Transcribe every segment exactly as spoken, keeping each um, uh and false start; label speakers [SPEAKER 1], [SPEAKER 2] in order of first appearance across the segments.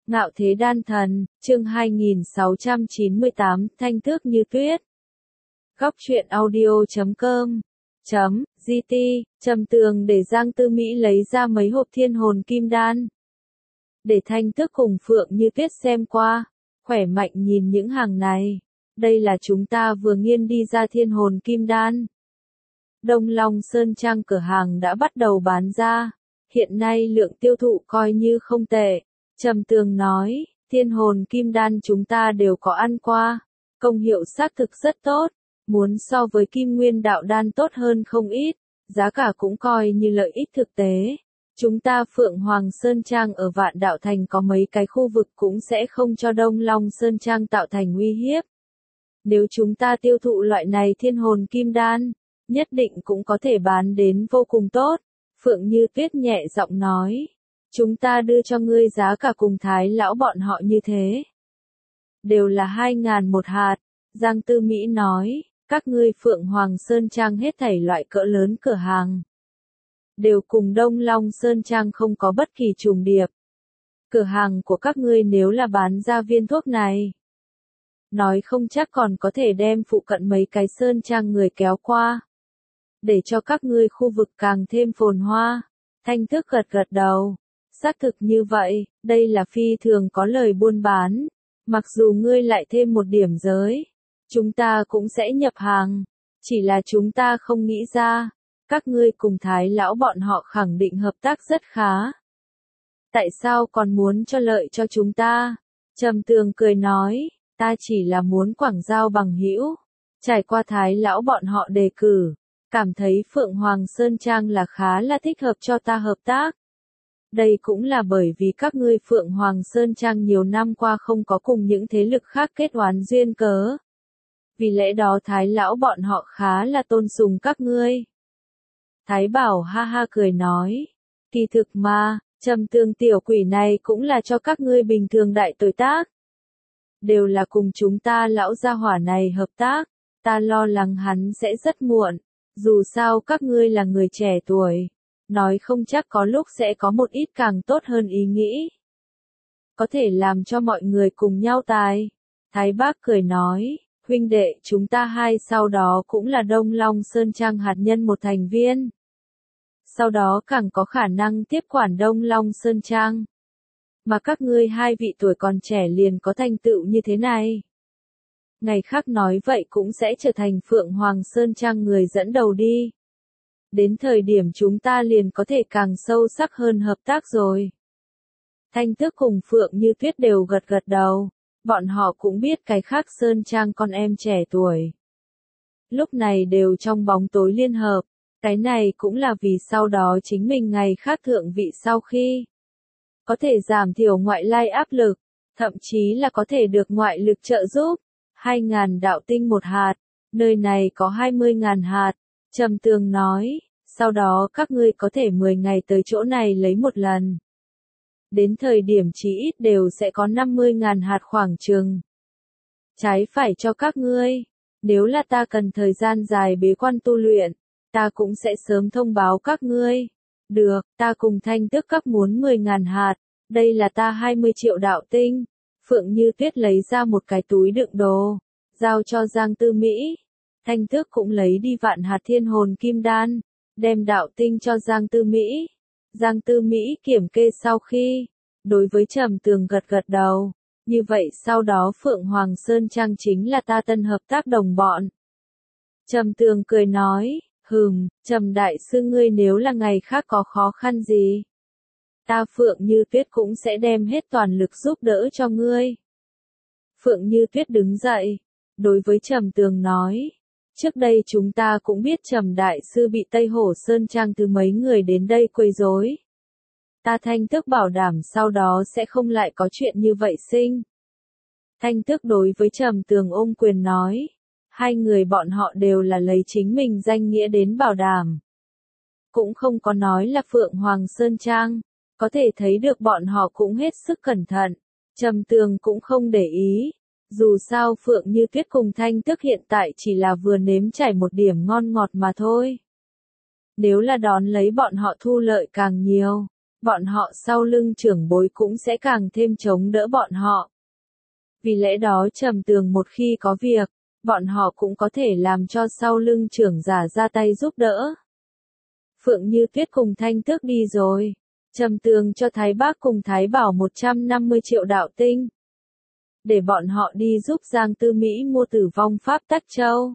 [SPEAKER 1] Ngạo thế đan thần, chương hai nghìn sáu trăm chín mươi tám, thanh tước như tuyết. Góc truyện audio chấm com chấm gt, Trầm Tường để Giang Tư Mỹ lấy ra mấy hộp thiên hồn kim đan. Để thanh tước cùng Phượng Như Tuyết xem qua, khỏe mạnh nhìn những hàng này. Đây là chúng ta vừa nghiên đi ra thiên hồn kim đan. Đông Long Sơn Trang cửa hàng đã bắt đầu bán ra. Hiện nay lượng tiêu thụ coi như không tệ. Trầm Tường nói, thiên hồn kim đan chúng ta đều có ăn qua. Công hiệu xác thực rất tốt. Muốn so với kim nguyên đạo đan tốt hơn không ít. Giá cả cũng coi như lợi ích thực tế. Chúng ta Phượng Hoàng Sơn Trang ở Vạn Đạo Thành có mấy cái khu vực cũng sẽ không cho Đông Long Sơn Trang tạo thành uy hiếp. Nếu chúng ta tiêu thụ loại này thiên hồn kim đan, nhất định cũng có thể bán đến vô cùng tốt. Phượng Như Tuyết nhẹ giọng nói. Chúng ta đưa cho ngươi giá cả cùng Thái lão bọn họ như thế. Đều là hai ngàn một hạt. Giang Tư Mỹ nói, các ngươi Phượng Hoàng Sơn Trang hết thảy loại cỡ lớn cửa hàng. Đều cùng Đông Long Sơn Trang không có bất kỳ trùng điệp. Cửa hàng của các ngươi nếu là bán ra viên thuốc này. Nói không chắc còn có thể đem phụ cận mấy cái Sơn Trang người kéo qua. Để cho các ngươi khu vực càng thêm phồn hoa. Thanh Tước gật gật đầu. Xác thực như vậy, đây là phi thường có lời buôn bán. Mặc dù ngươi lại thêm một điểm giới, chúng ta cũng sẽ nhập hàng. Chỉ là chúng ta không nghĩ ra, các ngươi cùng Thái lão bọn họ khẳng định hợp tác rất khá. Tại sao còn muốn cho lợi cho chúng ta? Trầm Tường cười nói, ta chỉ là muốn quảng giao bằng hữu. Trải qua Thái lão bọn họ đề cử, cảm thấy Phượng Hoàng Sơn Trang là khá là thích hợp cho ta hợp tác. Đây cũng là bởi vì các ngươi Phượng Hoàng Sơn Trang nhiều năm qua không có cùng những thế lực khác kết oán duyên cớ. Vì lẽ đó Thái lão bọn họ khá là tôn sùng các ngươi. Thái Bảo ha ha cười nói. Kỳ thực mà, Trầm Tường tiểu quỷ này cũng là cho các ngươi bình thường đại tuổi tác. Đều là cùng chúng ta lão gia hỏa này hợp tác. Ta lo lắng hắn sẽ rất muộn. Dù sao các ngươi là người trẻ tuổi. Nói không chắc có lúc sẽ có một ít càng tốt hơn ý nghĩ. Có thể làm cho mọi người cùng nhau tài. Thái Bác cười nói, huynh đệ chúng ta hai sau đó cũng là Đông Long Sơn Trang hạt nhân một thành viên. Sau đó càng có khả năng tiếp quản Đông Long Sơn Trang. Mà các ngươi hai vị tuổi còn trẻ liền có thành tựu như thế này. Ngày khác nói vậy cũng sẽ trở thành Phượng Hoàng Sơn Trang người dẫn đầu đi. Đến thời điểm chúng ta liền có thể càng sâu sắc hơn hợp tác rồi. Thanh Tước cùng Phượng Như Tuyết đều gật gật đầu. Bọn họ cũng biết cái khác Sơn Trang con em trẻ tuổi. Lúc này đều trong bóng tối liên hợp. Cái này cũng là vì sau đó chính mình ngày khác thượng vị sau khi có thể giảm thiểu ngoại lai áp lực. Thậm chí là có thể được ngoại lực trợ giúp. Hai ngàn đạo tinh một hạt. Nơi này có hai mươi ngàn hạt. Trầm Tường nói, sau đó các ngươi có thể mười ngày tới chỗ này lấy một lần. Đến thời điểm chí ít đều sẽ có năm mươi ngàn hạt khoảng chừng. Trái phải cho các ngươi, nếu là ta cần thời gian dài bế quan tu luyện, ta cũng sẽ sớm thông báo các ngươi. Được, ta cùng Thanh Tước các muốn mười ngàn hạt, đây là ta hai mươi triệu đạo tinh. Phượng Như Tuyết lấy ra một cái túi đựng đồ, giao cho Giang Tư Mỹ. Thanh Tước cũng lấy đi vạn hạt thiên hồn kim đan, đem đạo tinh cho Giang Tư Mỹ. Giang Tư Mỹ kiểm kê sau khi, đối với Trầm Tường gật gật đầu, như vậy sau đó Phượng Hoàng Sơn Trang chính là ta tân hợp tác đồng bọn. Trầm Tường cười nói, hừm, Trầm đại sư ngươi nếu là ngày khác có khó khăn gì, ta Phượng Như Tuyết cũng sẽ đem hết toàn lực giúp đỡ cho ngươi. Phượng Như Tuyết đứng dậy, đối với Trầm Tường nói, trước đây chúng ta cũng biết Trầm đại sư bị Tây Hổ Sơn Trang từ mấy người đến đây quấy rối. Ta Thanh Tước bảo đảm sau đó sẽ không lại có chuyện như vậy sinh. Thanh Tước đối với Trầm Tường ôm quyền nói, hai người bọn họ đều là lấy chính mình danh nghĩa đến bảo đảm. Cũng không có nói là Phượng Hoàng Sơn Trang, có thể thấy được bọn họ cũng hết sức cẩn thận. Trầm Tường cũng không để ý. Dù sao Phượng Như Tuyết cùng Thanh Tước hiện tại chỉ là vừa nếm trải một điểm ngon ngọt mà thôi. Nếu là đón lấy bọn họ thu lợi càng nhiều, bọn họ sau lưng trưởng bối cũng sẽ càng thêm chống đỡ bọn họ. Vì lẽ đó Trầm Tường một khi có việc, bọn họ cũng có thể làm cho sau lưng trưởng giả ra tay giúp đỡ. Phượng Như Tuyết cùng Thanh Tước đi rồi. Trầm Tường cho Thái Bác cùng Thái Bảo một trăm năm mươi triệu đạo tinh. Để bọn họ đi giúp Giang Tư Mỹ mua Tử Vong Pháp Tắc Châu.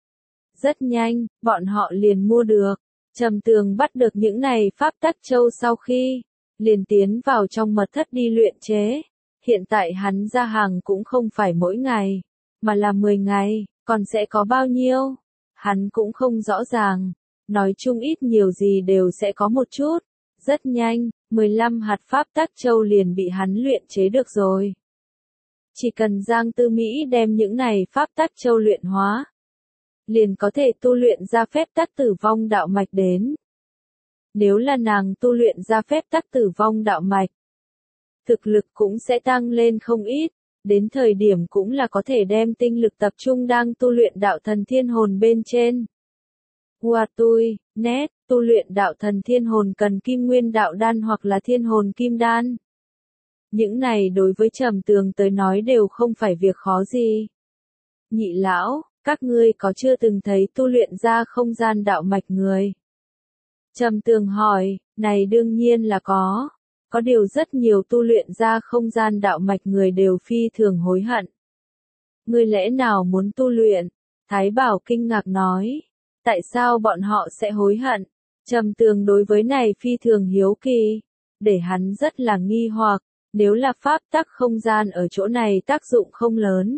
[SPEAKER 1] Rất nhanh, bọn họ liền mua được. Trầm Tường bắt được những này Pháp Tắc Châu sau khi, liền tiến vào trong mật thất đi luyện chế. Hiện tại hắn ra hàng cũng không phải mỗi ngày, mà là mười ngày, còn sẽ có bao nhiêu? Hắn cũng không rõ ràng. Nói chung ít nhiều gì đều sẽ có một chút. Rất nhanh, mười lăm hạt Pháp Tắc Châu liền bị hắn luyện chế được rồi. Chỉ cần Giang Tư Mỹ đem những này Pháp Tắc Châu luyện hóa, liền có thể tu luyện ra phép tắc Tử Vong đạo mạch đến. Nếu là nàng tu luyện ra phép tắc Tử Vong đạo mạch, thực lực cũng sẽ tăng lên không ít, đến thời điểm cũng là có thể đem tinh lực tập trung đang tu luyện đạo thần thiên hồn bên trên. Hoa tui, nét, tu luyện đạo thần thiên hồn cần kim nguyên đạo đan hoặc là thiên hồn kim đan. Những này đối với Trầm Tường tới nói đều không phải việc khó gì. Nhị lão, các ngươi có chưa từng thấy tu luyện ra không gian đạo mạch người? Trầm Tường hỏi, này đương nhiên là có. Có điều rất nhiều tu luyện ra không gian đạo mạch người đều phi thường hối hận. Ngươi lẽ nào muốn tu luyện? Thái Bảo kinh ngạc nói. Tại sao bọn họ sẽ hối hận? Trầm Tường đối với này phi thường hiếu kỳ. Để hắn rất là nghi hoặc, nếu là pháp tắc không gian ở chỗ này tác dụng không lớn.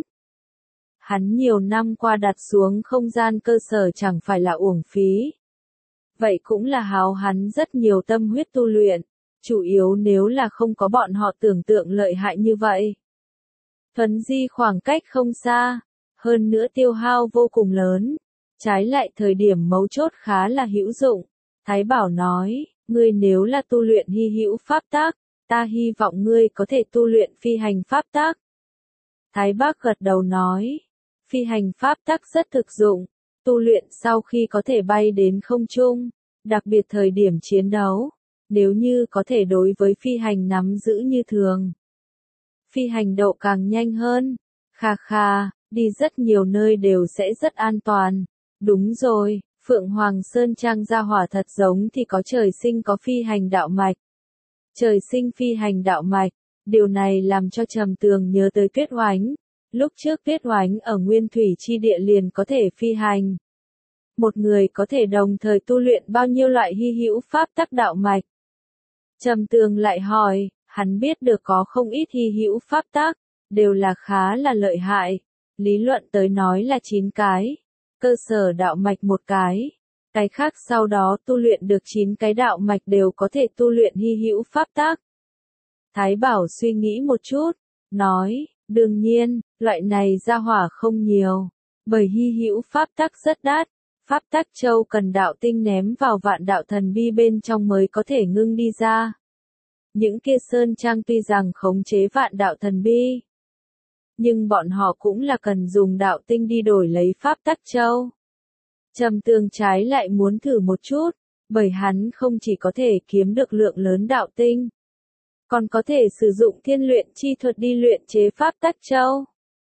[SPEAKER 1] Hắn nhiều năm qua đặt xuống không gian cơ sở chẳng phải là uổng phí. Vậy cũng là hao hắn rất nhiều tâm huyết tu luyện. Chủ yếu nếu là không có bọn họ tưởng tượng lợi hại như vậy. Thuấn di khoảng cách không xa, hơn nữa tiêu hao vô cùng lớn. Trái lại thời điểm mấu chốt khá là hữu dụng. Thái Bảo nói, ngươi nếu là tu luyện hy hữu pháp tắc, ta hy vọng ngươi có thể tu luyện phi hành pháp tắc. Thái Bác gật đầu nói, phi hành pháp tắc rất thực dụng, tu luyện sau khi có thể bay đến không trung, đặc biệt thời điểm chiến đấu, nếu như có thể đối với phi hành nắm giữ như thường. Phi hành độ càng nhanh hơn, kha kha, đi rất nhiều nơi đều sẽ rất an toàn. Đúng rồi, Phượng Hoàng Sơn Trang gia hỏa thật giống thì có trời sinh có phi hành đạo mạch. Trời sinh phi hành đạo mạch, điều này làm cho Trầm Tường nhớ tới Tuyết Oánh. Lúc trước Tuyết Oánh ở Nguyên Thủy chi địa liền có thể phi hành. Một người có thể đồng thời tu luyện bao nhiêu loại hy hữu pháp tắc đạo mạch. Trầm Tường lại hỏi, hắn biết được có không ít hy hữu pháp tắc, đều là khá là lợi hại. Lý luận tới nói là chín cái. Cơ sở đạo mạch một cái, cái khác sau đó tu luyện được chín cái đạo mạch đều có thể tu luyện hy hữu pháp tắc. Thái Bảo suy nghĩ một chút, nói, đương nhiên, loại này ra hỏa không nhiều, bởi hy hữu pháp tắc rất đắt, pháp tắc châu cần đạo tinh ném vào vạn đạo thần bi bên trong mới có thể ngưng đi ra. Những kia sơn trang tuy rằng khống chế vạn đạo thần bi, nhưng bọn họ cũng là cần dùng đạo tinh đi đổi lấy pháp tắc châu. Trầm Tường trái lại muốn thử một chút, bởi hắn không chỉ có thể kiếm được lượng lớn đạo tinh, còn có thể sử dụng thiên luyện chi thuật đi luyện chế pháp tắc châu.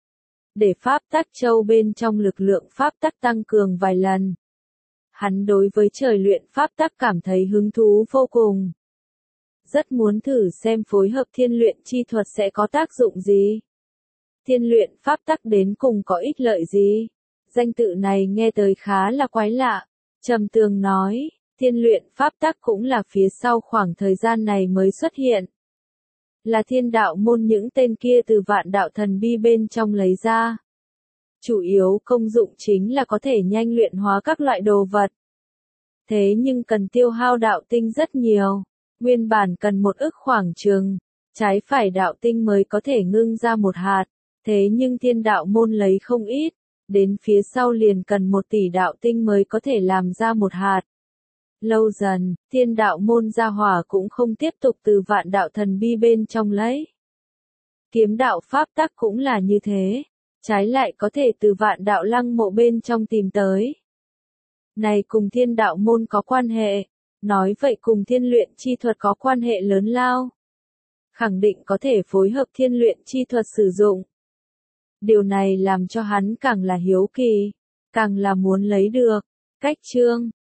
[SPEAKER 1] Để pháp tắc châu bên trong lực lượng pháp tắc tăng cường vài lần. Hắn đối với trời luyện pháp tắc cảm thấy hứng thú vô cùng. Rất muốn thử xem phối hợp thiên luyện chi thuật sẽ có tác dụng gì. Thiên luyện pháp tắc đến cùng có ích lợi gì? Danh tự này nghe tới khá là quái lạ. Trầm Tường nói, thiên luyện pháp tắc cũng là phía sau khoảng thời gian này mới xuất hiện. Là thiên đạo môn những tên kia từ vạn đạo thần bi bên trong lấy ra. Chủ yếu công dụng chính là có thể nhanh luyện hóa các loại đồ vật. Thế nhưng cần tiêu hao đạo tinh rất nhiều. Nguyên bản cần một ức khoảng chừng, trái phải đạo tinh mới có thể ngưng ra một hạt. Thế nhưng thiên đạo môn lấy không ít, đến phía sau liền cần một tỷ đạo tinh mới có thể làm ra một hạt. Lâu dần, thiên đạo môn gia hỏa cũng không tiếp tục từ vạn đạo thần bi bên trong lấy. Kiếm đạo pháp tắc cũng là như thế, trái lại có thể từ vạn đạo lăng mộ bên trong tìm tới. Này cùng thiên đạo môn có quan hệ, Nói vậy cùng thiên luyện chi thuật có quan hệ lớn lao. Khẳng định có thể phối hợp thiên luyện chi thuật sử dụng. Điều này làm cho hắn càng là hiếu kỳ, càng là muốn lấy được. Cách chương